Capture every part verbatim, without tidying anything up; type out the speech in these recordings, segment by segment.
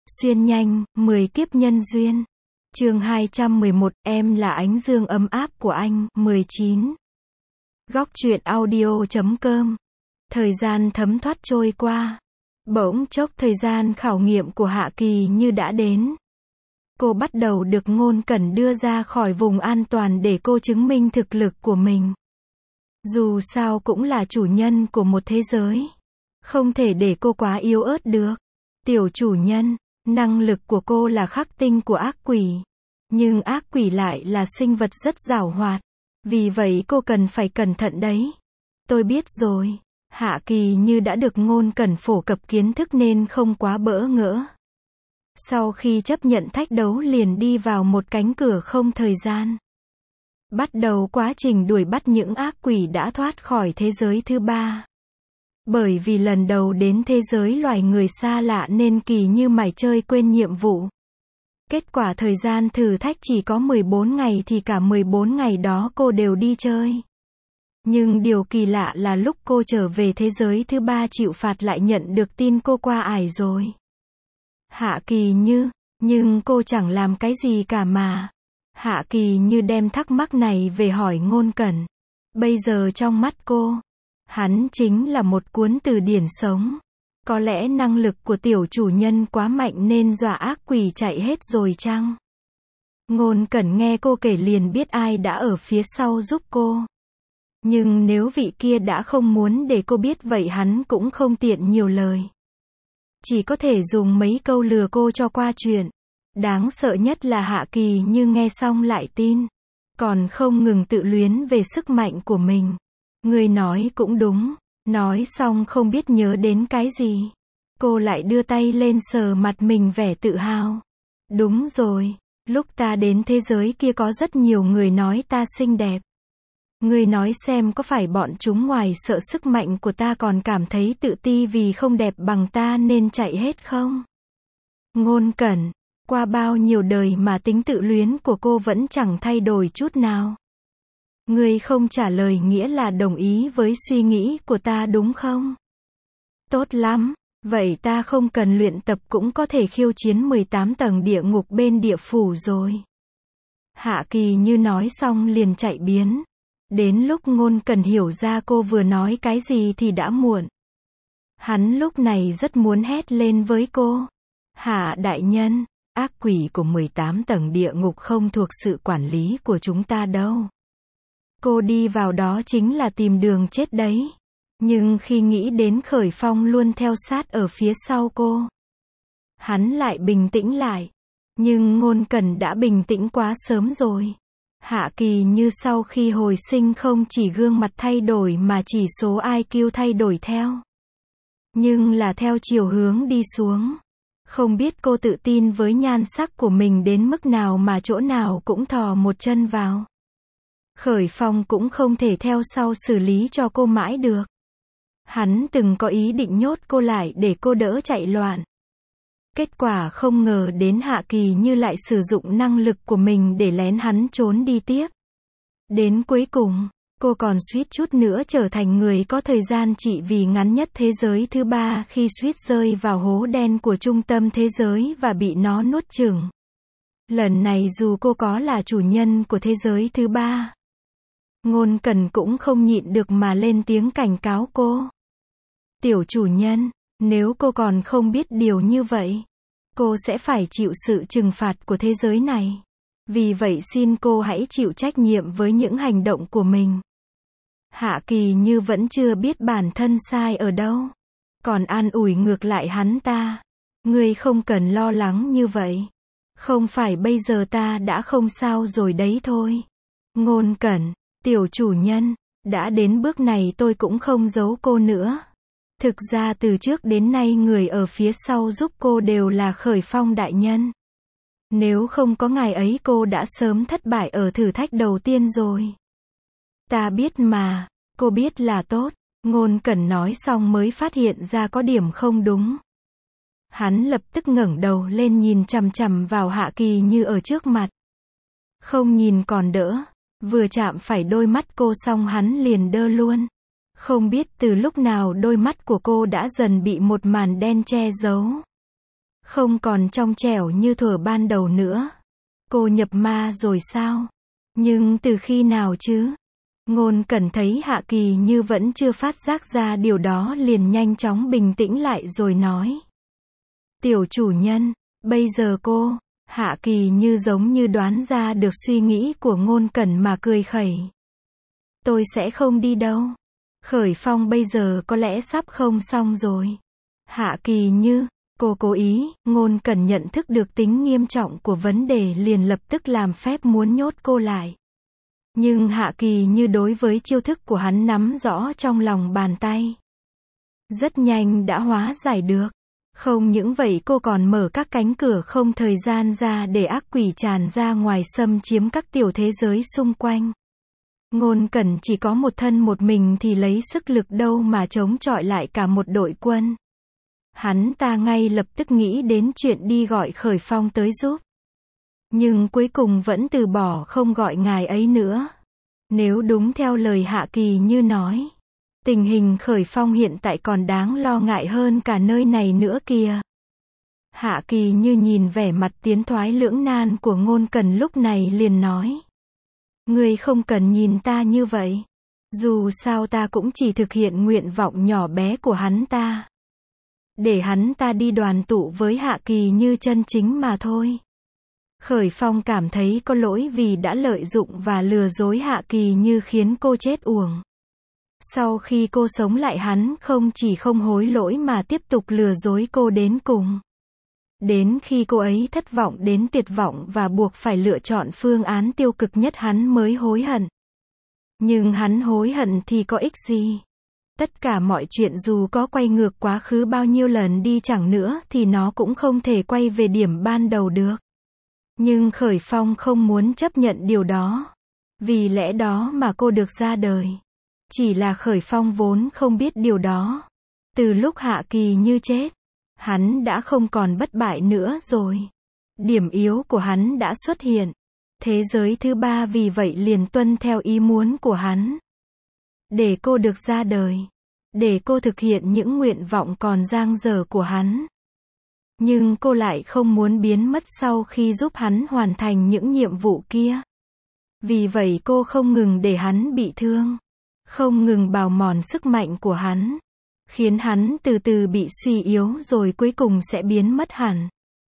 Xuyên nhanh, mười kiếp nhân duyên. Chương hai trăm mười một, em là ánh dương ấm áp của anh, mười chín. Góc truyện audio chấm com. Thời gian thấm thoát trôi qua. Bỗng chốc thời gian khảo nghiệm của Hạ Kỳ Như đã đến. Cô bắt đầu được Ngôn Cẩn đưa ra khỏi vùng an toàn để cô chứng minh thực lực của mình. Dù sao cũng là chủ nhân của một thế giới. Không thể để cô quá yếu ớt được. Tiểu chủ nhân, năng lực của cô là khắc tinh của ác quỷ. Nhưng ác quỷ lại là sinh vật rất giàu hoạt. Vì vậy cô cần phải cẩn thận đấy. Tôi biết rồi. Hạ Kỳ Như đã được Ngôn Cẩn phổ cập kiến thức nên không quá bỡ ngỡ. Sau khi chấp nhận thách đấu liền đi vào một cánh cửa không thời gian. Bắt đầu quá trình đuổi bắt những ác quỷ đã thoát khỏi thế giới thứ ba. Bởi vì lần đầu đến thế giới loài người xa lạ nên Kỳ Như mải chơi quên nhiệm vụ. Kết quả thời gian thử thách chỉ có mười bốn ngày thì cả mười bốn ngày đó cô đều đi chơi. Nhưng điều kỳ lạ là lúc cô trở về thế giới thứ ba chịu phạt lại nhận được tin cô qua ải rồi. Hạ Kỳ Như, nhưng cô chẳng làm cái gì cả mà. Hạ Kỳ Như đem thắc mắc này về hỏi Ngôn Cẩn. Bây giờ trong mắt cô, hắn chính là một cuốn từ điển sống. Có lẽ năng lực của tiểu chủ nhân quá mạnh nên dọa ác quỷ chạy hết rồi chăng? Ngôn Cẩn nghe cô kể liền biết ai đã ở phía sau giúp cô. Nhưng nếu vị kia đã không muốn để cô biết vậy hắn cũng không tiện nhiều lời. Chỉ có thể dùng mấy câu lừa cô cho qua chuyện. Đáng sợ nhất là Hạ Kỳ Như nghe xong lại tin. Còn không ngừng tự luyến về sức mạnh của mình. Người nói cũng đúng. Nói xong không biết nhớ đến cái gì. Cô lại đưa tay lên sờ mặt mình vẻ tự hào. Đúng rồi. Lúc ta đến thế giới kia có rất nhiều người nói ta xinh đẹp. Ngươi nói xem có phải bọn chúng ngoài sợ sức mạnh của ta còn cảm thấy tự ti vì không đẹp bằng ta nên chạy hết không? Ngôn Cẩn, qua bao nhiêu đời mà tính tự luyến của cô vẫn chẳng thay đổi chút nào. Ngươi không trả lời nghĩa là đồng ý với suy nghĩ của ta đúng không? Tốt lắm, vậy ta không cần luyện tập cũng có thể khiêu chiến mười tám tầng địa ngục bên địa phủ rồi. Hạ Kỳ Như nói xong liền chạy biến. Đến lúc Ngôn Cẩn hiểu ra cô vừa nói cái gì thì đã muộn. Hắn lúc này rất muốn hét lên với cô. Hạ đại nhân, ác quỷ của mười tám tầng địa ngục không thuộc sự quản lý của chúng ta đâu. Cô đi vào đó chính là tìm đường chết đấy. Nhưng khi nghĩ đến Khởi Phong luôn theo sát ở phía sau cô, hắn lại bình tĩnh lại. Nhưng Ngôn Cẩn đã bình tĩnh quá sớm rồi. Hạ Kỳ Như sau khi hồi sinh không chỉ gương mặt thay đổi mà chỉ số i kiu thay đổi theo. Nhưng là theo chiều hướng đi xuống. Không biết cô tự tin với nhan sắc của mình đến mức nào mà chỗ nào cũng thò một chân vào. Khởi Phong cũng không thể theo sau xử lý cho cô mãi được. Hắn từng có ý định nhốt cô lại để cô đỡ chạy loạn. Kết quả không ngờ đến Hạ Kỳ Như lại sử dụng năng lực của mình để lén hắn trốn đi tiếp. Đến cuối cùng, cô còn suýt chút nữa trở thành người có thời gian trị vì ngắn nhất thế giới thứ ba khi suýt rơi vào hố đen của trung tâm thế giới và bị nó nuốt chửng. Lần này dù cô có là chủ nhân của thế giới thứ ba, Ngôn Cẩn cũng không nhịn được mà lên tiếng cảnh cáo cô. Tiểu chủ nhân, nếu cô còn không biết điều như vậy, cô sẽ phải chịu sự trừng phạt của thế giới này. Vì vậy xin cô hãy chịu trách nhiệm với những hành động của mình. Hạ Kỳ Như vẫn chưa biết bản thân sai ở đâu. Còn an ủi ngược lại hắn ta. Ngươi không cần lo lắng như vậy. Không phải bây giờ ta đã không sao rồi đấy thôi. Ngôn Cẩn, tiểu chủ nhân, đã đến bước này tôi cũng không giấu cô nữa. Thực ra từ trước đến nay người ở phía sau giúp cô đều là Khởi Phong đại nhân. Nếu không có ngài ấy cô đã sớm thất bại ở thử thách đầu tiên rồi. Ta biết mà, cô biết là tốt. Ngôn Cẩn nói xong mới phát hiện ra có điểm không đúng. Hắn lập tức ngẩng đầu lên nhìn chằm chằm vào Hạ Kỳ Như ở trước mặt. Không nhìn còn đỡ, vừa chạm phải đôi mắt cô xong hắn liền đơ luôn. Không biết từ lúc nào đôi mắt của cô đã dần bị một màn đen che giấu. Không còn trong trẻo như thuở ban đầu nữa. Cô nhập ma rồi sao? Nhưng từ khi nào chứ? Ngôn Cẩn thấy Hạ Kỳ Như vẫn chưa phát giác ra điều đó liền nhanh chóng bình tĩnh lại rồi nói. Tiểu chủ nhân, bây giờ cô, Hạ Kỳ Như giống như đoán ra được suy nghĩ của Ngôn Cẩn mà cười khẩy. Tôi sẽ không đi đâu. Khởi Phong bây giờ có lẽ sắp không xong rồi. Hạ Kỳ Như, cô cố ý, Ngôn Cẩn nhận thức được tính nghiêm trọng của vấn đề liền lập tức làm phép muốn nhốt cô lại. Nhưng Hạ Kỳ Như đối với chiêu thức của hắn nắm rõ trong lòng bàn tay. Rất nhanh đã hóa giải được. Không những vậy cô còn mở các cánh cửa không thời gian ra để ác quỷ tràn ra ngoài xâm chiếm các tiểu thế giới xung quanh. Ngôn Cẩn chỉ có một thân một mình thì lấy sức lực đâu mà chống chọi lại cả một đội quân. Hắn ta ngay lập tức nghĩ đến chuyện đi gọi Khởi Phong tới giúp. Nhưng cuối cùng vẫn từ bỏ không gọi ngài ấy nữa. Nếu đúng theo lời Hạ Kỳ Như nói, tình hình Khởi Phong hiện tại còn đáng lo ngại hơn cả nơi này nữa kìa. Hạ Kỳ Như nhìn vẻ mặt tiến thoái lưỡng nan của Ngôn Cẩn lúc này liền nói. Ngươi không cần nhìn ta như vậy. Dù sao ta cũng chỉ thực hiện nguyện vọng nhỏ bé của hắn ta. Để hắn ta đi đoàn tụ với Hạ Kỳ Như chân chính mà thôi. Khởi Phong cảm thấy có lỗi vì đã lợi dụng và lừa dối Hạ Kỳ Như khiến cô chết uổng. Sau khi cô sống lại hắn không chỉ không hối lỗi mà tiếp tục lừa dối cô đến cùng. Đến khi cô ấy thất vọng đến tuyệt vọng và buộc phải lựa chọn phương án tiêu cực nhất hắn mới hối hận. Nhưng hắn hối hận thì có ích gì? Tất cả mọi chuyện dù có quay ngược quá khứ bao nhiêu lần đi chẳng nữa thì nó cũng không thể quay về điểm ban đầu được. Nhưng Khởi Phong không muốn chấp nhận điều đó. Vì lẽ đó mà cô được ra đời. Chỉ là Khởi Phong vốn không biết điều đó. Từ lúc Hạ Kỳ Như chết, hắn đã không còn bất bại nữa rồi. Điểm yếu của hắn đã xuất hiện. Thế giới thứ ba vì vậy liền tuân theo ý muốn của hắn. Để cô được ra đời. Để cô thực hiện những nguyện vọng còn dang dở của hắn. Nhưng cô lại không muốn biến mất sau khi giúp hắn hoàn thành những nhiệm vụ kia. Vì vậy cô không ngừng để hắn bị thương. Không ngừng bào mòn sức mạnh của hắn. Khiến hắn từ từ bị suy yếu rồi cuối cùng sẽ biến mất hẳn.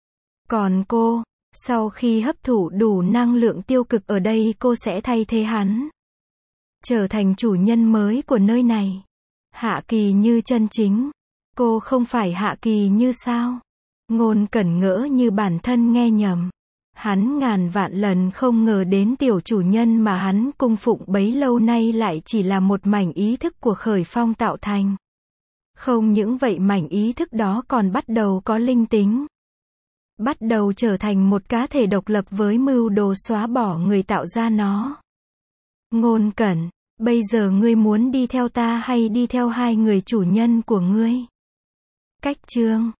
Còn cô, sau khi hấp thụ đủ năng lượng tiêu cực ở đây cô sẽ thay thế hắn. Trở thành chủ nhân mới của nơi này. Hạ Kỳ Như chân chính. Cô không phải Hạ Kỳ Như sao? Ngôn Cẩn ngỡ như bản thân nghe nhầm. Hắn ngàn vạn lần không ngờ đến tiểu chủ nhân mà hắn cung phụng bấy lâu nay lại chỉ là một mảnh ý thức của Khởi Phong tạo thành. Không những vậy mảnh ý thức đó còn bắt đầu có linh tính. Bắt đầu trở thành một cá thể độc lập với mưu đồ xóa bỏ người tạo ra nó. Ngôn Cẩn, bây giờ ngươi muốn đi theo ta hay đi theo hai người chủ nhân của ngươi? Cách chương